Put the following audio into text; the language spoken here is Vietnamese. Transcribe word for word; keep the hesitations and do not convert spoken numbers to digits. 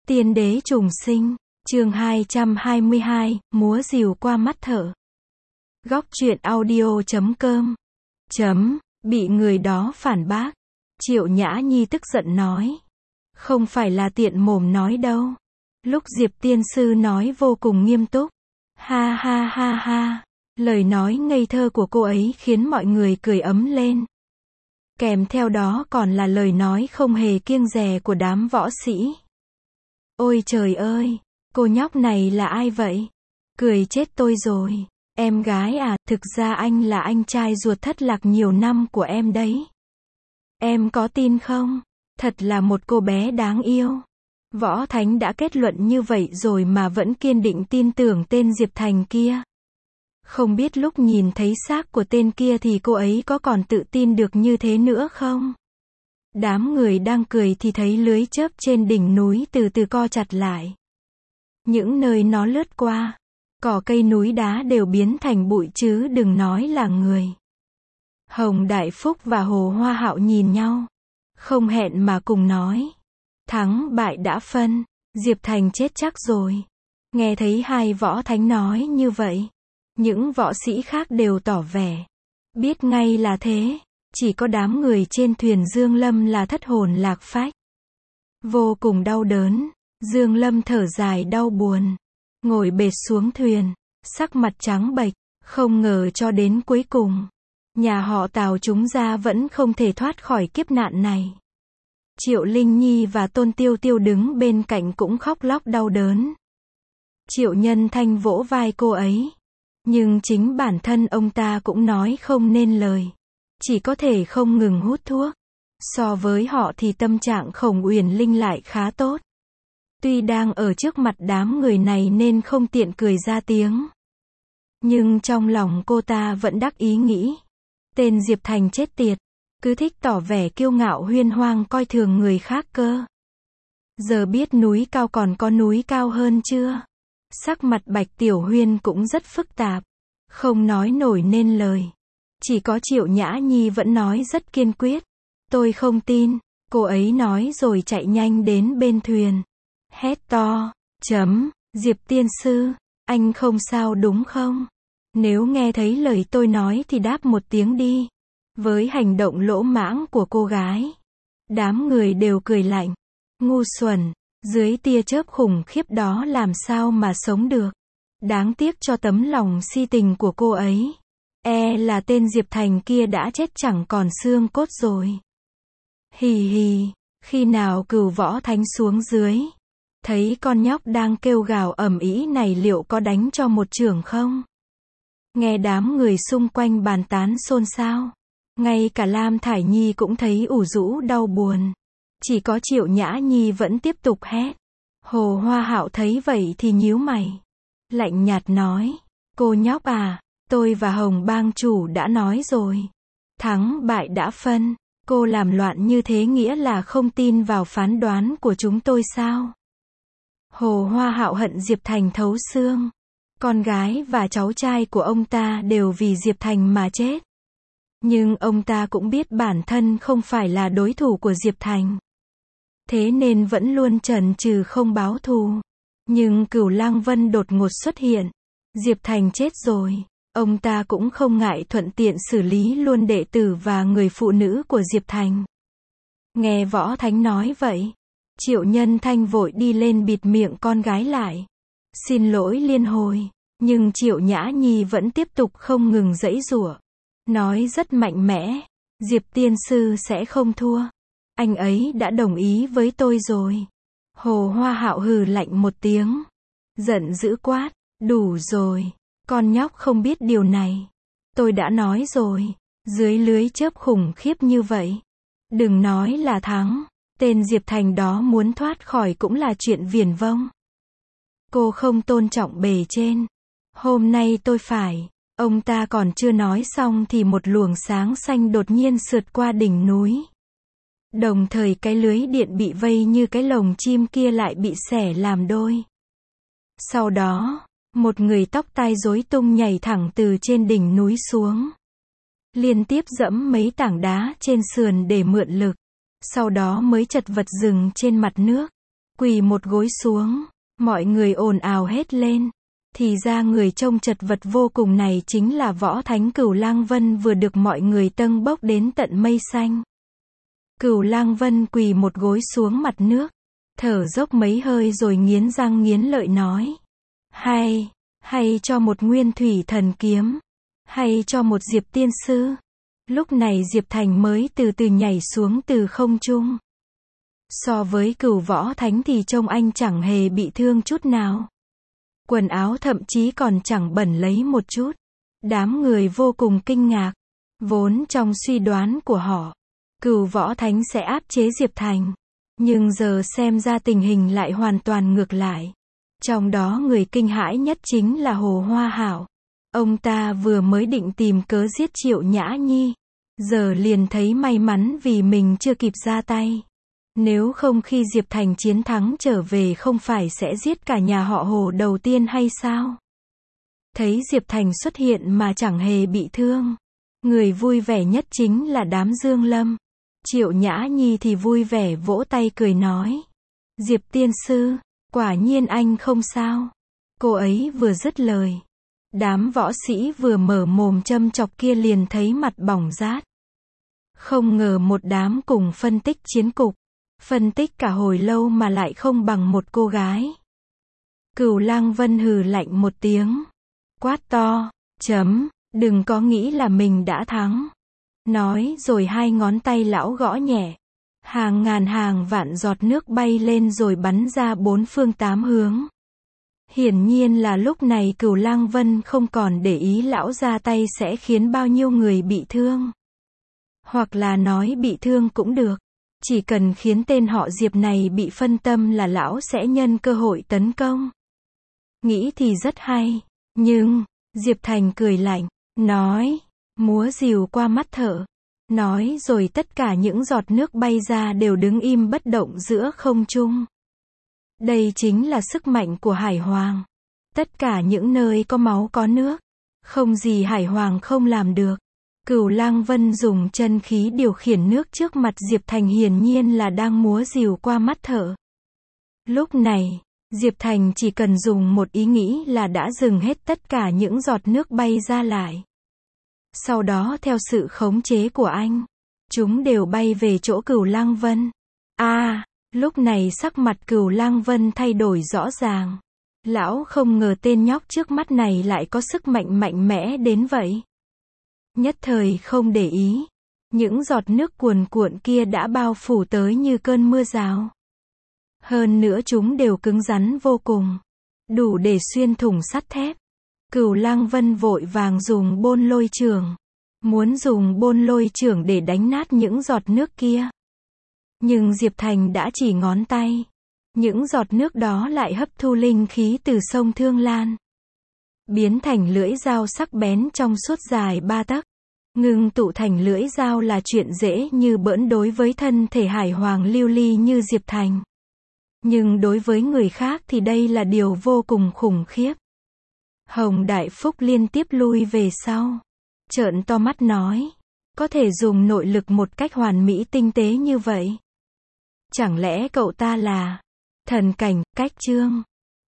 Tiên đế trùng sinh, chương hai trăm hai mươi hai, múa rìu qua mắt thợ. Góc truyện audio chấm com. Chấm, bị người đó phản bác. Triệu Nhã Nhi tức giận nói. Không phải là tiện mồm nói đâu. Lúc Diệp tiên sư nói vô cùng nghiêm túc. Ha ha ha ha. Lời nói ngây thơ của cô ấy khiến mọi người cười ấm lên. Kèm theo đó còn là lời nói không hề kiêng dè của đám võ sĩ. Ôi trời ơi, cô nhóc này là ai vậy? Cười chết tôi rồi. Em gái à, thực ra anh là anh trai ruột thất lạc nhiều năm của em đấy. Em có tin không? Thật là một cô bé đáng yêu. Võ Thánh đã kết luận như vậy rồi mà vẫn kiên định tin tưởng tên Diệp Thành kia. Không biết lúc nhìn thấy xác của tên kia thì cô ấy có còn tự tin được như thế nữa không? Đám người đang cười thì thấy lưới chớp trên đỉnh núi từ từ co chặt lại. Những nơi nó lướt qua, cỏ cây núi đá đều biến thành bụi chứ đừng nói là người. Hồng Đại Phúc và Hồ Hoa Hạo nhìn nhau, không hẹn mà cùng nói. Thắng bại đã phân, Diệp Thành chết chắc rồi. Nghe thấy hai võ thánh nói như vậy, những võ sĩ khác đều tỏ vẻ biết ngay là thế. Chỉ có đám người trên thuyền Dương Lâm là thất hồn lạc phách. Vô cùng đau đớn, Dương Lâm thở dài đau buồn, ngồi bệt xuống thuyền, sắc mặt trắng bệch, không ngờ cho đến cuối cùng, nhà họ Tào chúng ra vẫn không thể thoát khỏi kiếp nạn này. Triệu Linh Nhi và Tôn Tiêu Tiêu đứng bên cạnh cũng khóc lóc đau đớn. Triệu Nhân Thanh vỗ vai cô ấy, nhưng chính bản thân ông ta cũng nói không nên lời. Chỉ có thể không ngừng hút thuốc. So với họ thì tâm trạng Khổng Uyển Linh lại khá tốt. Tuy đang ở trước mặt đám người này nên không tiện cười ra tiếng. Nhưng trong lòng cô ta vẫn đắc ý nghĩ. Tên Diệp Thành chết tiệt. Cứ thích tỏ vẻ kiêu ngạo huyên hoang coi thường người khác cơ. Giờ biết núi cao còn có núi cao hơn chưa? Sắc mặt Bạch Tiểu Huyên cũng rất phức tạp. Không nói nổi nên lời. Chỉ có Triệu Nhã Nhi vẫn nói rất kiên quyết. Tôi không tin, cô ấy nói rồi chạy nhanh đến bên thuyền. Hét to, chấm, Diệp tiên sư, anh không sao đúng không? Nếu nghe thấy lời tôi nói thì đáp một tiếng đi. Với hành động lỗ mãng của cô gái, đám người đều cười lạnh. Ngu xuẩn, dưới tia chớp khủng khiếp đó làm sao mà sống được. Đáng tiếc cho tấm lòng si tình của cô ấy. E là tên Diệp Thành kia đã chết chẳng còn xương cốt rồi. Hì hì, khi nào Cửu Võ Thánh xuống dưới, thấy con nhóc đang kêu gào ầm ĩ này liệu có đánh cho một chưởng không? Nghe đám người xung quanh bàn tán xôn xao. Ngay cả Lam Thải Nhi cũng thấy ủ rũ đau buồn. Chỉ có Triệu Nhã Nhi vẫn tiếp tục hét. Hồ Hoa Hạo thấy vậy thì nhíu mày. Lạnh nhạt nói, cô nhóc à. Tôi và Hồng Bang chủ đã nói rồi. Thắng bại đã phân. Cô làm loạn như thế nghĩa là không tin vào phán đoán của chúng tôi sao? Hồ Hoa Hạo hận Diệp Thành thấu xương. Con gái và cháu trai của ông ta đều vì Diệp Thành mà chết. Nhưng ông ta cũng biết bản thân không phải là đối thủ của Diệp Thành. Thế nên vẫn luôn chần chừ không báo thù. Nhưng Cửu Lang Vân đột ngột xuất hiện. Diệp Thành chết rồi. Ông ta cũng không ngại thuận tiện xử lý luôn đệ tử và người phụ nữ của Diệp Thành. Nghe Võ Thánh nói vậy, Triệu Nhân Thanh vội đi lên bịt miệng con gái lại. Xin lỗi liên hồi, nhưng Triệu Nhã Nhi vẫn tiếp tục không ngừng giãy giụa. Nói rất mạnh mẽ, Diệp tiên sư sẽ không thua. Anh ấy đã đồng ý với tôi rồi. Hồ Hoa Hạo hừ lạnh một tiếng. Giận dữ quát, đủ rồi. Con nhóc không biết điều này. Tôi đã nói rồi, dưới lưới chớp khủng khiếp như vậy. Đừng nói là thắng, tên Diệp Thành đó muốn thoát khỏi cũng là chuyện viển vông. Cô không tôn trọng bề trên. Hôm nay tôi phải. Ông ta còn chưa nói xong thì một luồng sáng xanh đột nhiên sượt qua đỉnh núi. Đồng thời cái lưới điện bị vây như cái lồng chim kia lại bị xẻ làm đôi. Sau đó, một người tóc tai rối tung nhảy thẳng từ trên đỉnh núi xuống. Liên tiếp dẫm mấy tảng đá trên sườn để mượn lực. Sau đó mới chật vật dừng trên mặt nước. quỳ một gối xuống, mọi người ồn ào hết lên. Thì ra người trông chật vật vô cùng này chính là Võ Thánh Cửu Lang Vân vừa được mọi người tâng bốc đến tận mây xanh. Cửu Lang Vân quỳ một gối xuống mặt nước, thở dốc mấy hơi rồi nghiến răng nghiến lợi nói. Hay, hay cho một nguyên thủy thần kiếm, hay cho một Diệp tiên sư. Lúc này Diệp Thành mới từ từ nhảy xuống từ không trung. So với Cửu Võ Thánh thì trông anh chẳng hề bị thương chút nào. Quần áo thậm chí còn chẳng bẩn lấy một chút. Đám người vô cùng kinh ngạc. Vốn trong suy đoán của họ, Cửu Võ Thánh sẽ áp chế Diệp Thành. Nhưng giờ xem ra tình hình lại hoàn toàn ngược lại. Trong đó người kinh hãi nhất chính là Hồ Hoa Hảo. Ông ta vừa mới định tìm cớ giết Triệu Nhã Nhi. Giờ liền thấy may mắn vì mình chưa kịp ra tay. Nếu không khi Diệp Thành chiến thắng trở về không phải sẽ giết cả nhà họ Hồ đầu tiên hay sao? Thấy Diệp Thành xuất hiện mà chẳng hề bị thương. Người vui vẻ nhất chính là đám Dương Lâm. Triệu Nhã Nhi thì vui vẻ vỗ tay cười nói. Diệp tiên sư, quả nhiên anh không sao. Cô ấy vừa dứt lời. Đám võ sĩ vừa mở mồm châm chọc kia liền thấy mặt bỏng rát. Không ngờ một đám cùng phân tích chiến cục. Phân tích cả hồi lâu mà lại không bằng một cô gái. Cửu Lang Vân hừ lạnh một tiếng. Quát to, chấm, đừng có nghĩ là mình đã thắng. Nói rồi hai ngón tay lão gõ nhẹ. Hàng ngàn hàng vạn giọt nước bay lên rồi bắn ra bốn phương tám hướng. Hiển nhiên là lúc này Cửu Lang Vân không còn để ý lão ra tay sẽ khiến bao nhiêu người bị thương. Hoặc là nói bị thương cũng được. Chỉ cần khiến tên họ Diệp này bị phân tâm là lão sẽ nhân cơ hội tấn công. Nghĩ thì rất hay. Nhưng, Diệp Thành cười lạnh, nói, múa rìu qua mắt thợ. Nói rồi tất cả những giọt nước bay ra đều đứng im bất động giữa không trung. Đây chính là sức mạnh của Hải Hoàng. Tất cả những nơi có máu có nước. Không gì Hải Hoàng không làm được. Cửu Lang Vân dùng chân khí điều khiển nước trước mặt Diệp Thành hiển nhiên là đang múa rìu qua mắt thợ. Lúc này, Diệp Thành chỉ cần dùng một ý nghĩ là đã dừng hết tất cả những giọt nước bay ra lại. Sau đó theo sự khống chế của anh, chúng đều bay về chỗ Cửu Lang Vân. A, à, lúc này sắc mặt Cửu Lang Vân thay đổi rõ ràng. Lão không ngờ tên nhóc trước mắt này lại có sức mạnh mạnh mẽ đến vậy. Nhất thời không để ý, những giọt nước cuồn cuộn kia đã bao phủ tới như cơn mưa rào. Hơn nữa chúng đều cứng rắn vô cùng, đủ để xuyên thủng sắt thép. Cửu Lang Vân vội vàng dùng bôn lôi chưởng, muốn dùng bôn lôi chưởng để đánh nát những giọt nước kia. Nhưng Diệp Thành đã chỉ ngón tay, những giọt nước đó lại hấp thu linh khí từ sông Thương Lan, biến thành lưỡi dao sắc bén trong suốt dài ba tấc. Ngưng tụ thành lưỡi dao là chuyện dễ như bỡn đối với thân thể Hải Hoàng lưu ly như Diệp Thành. Nhưng đối với người khác thì đây là điều vô cùng khủng khiếp. Hồng Đại Phúc liên tiếp lui về sau. Trợn to mắt nói. Có thể dùng nội lực một cách hoàn mỹ tinh tế như vậy. Chẳng lẽ cậu ta là thần cảnh, cách chương.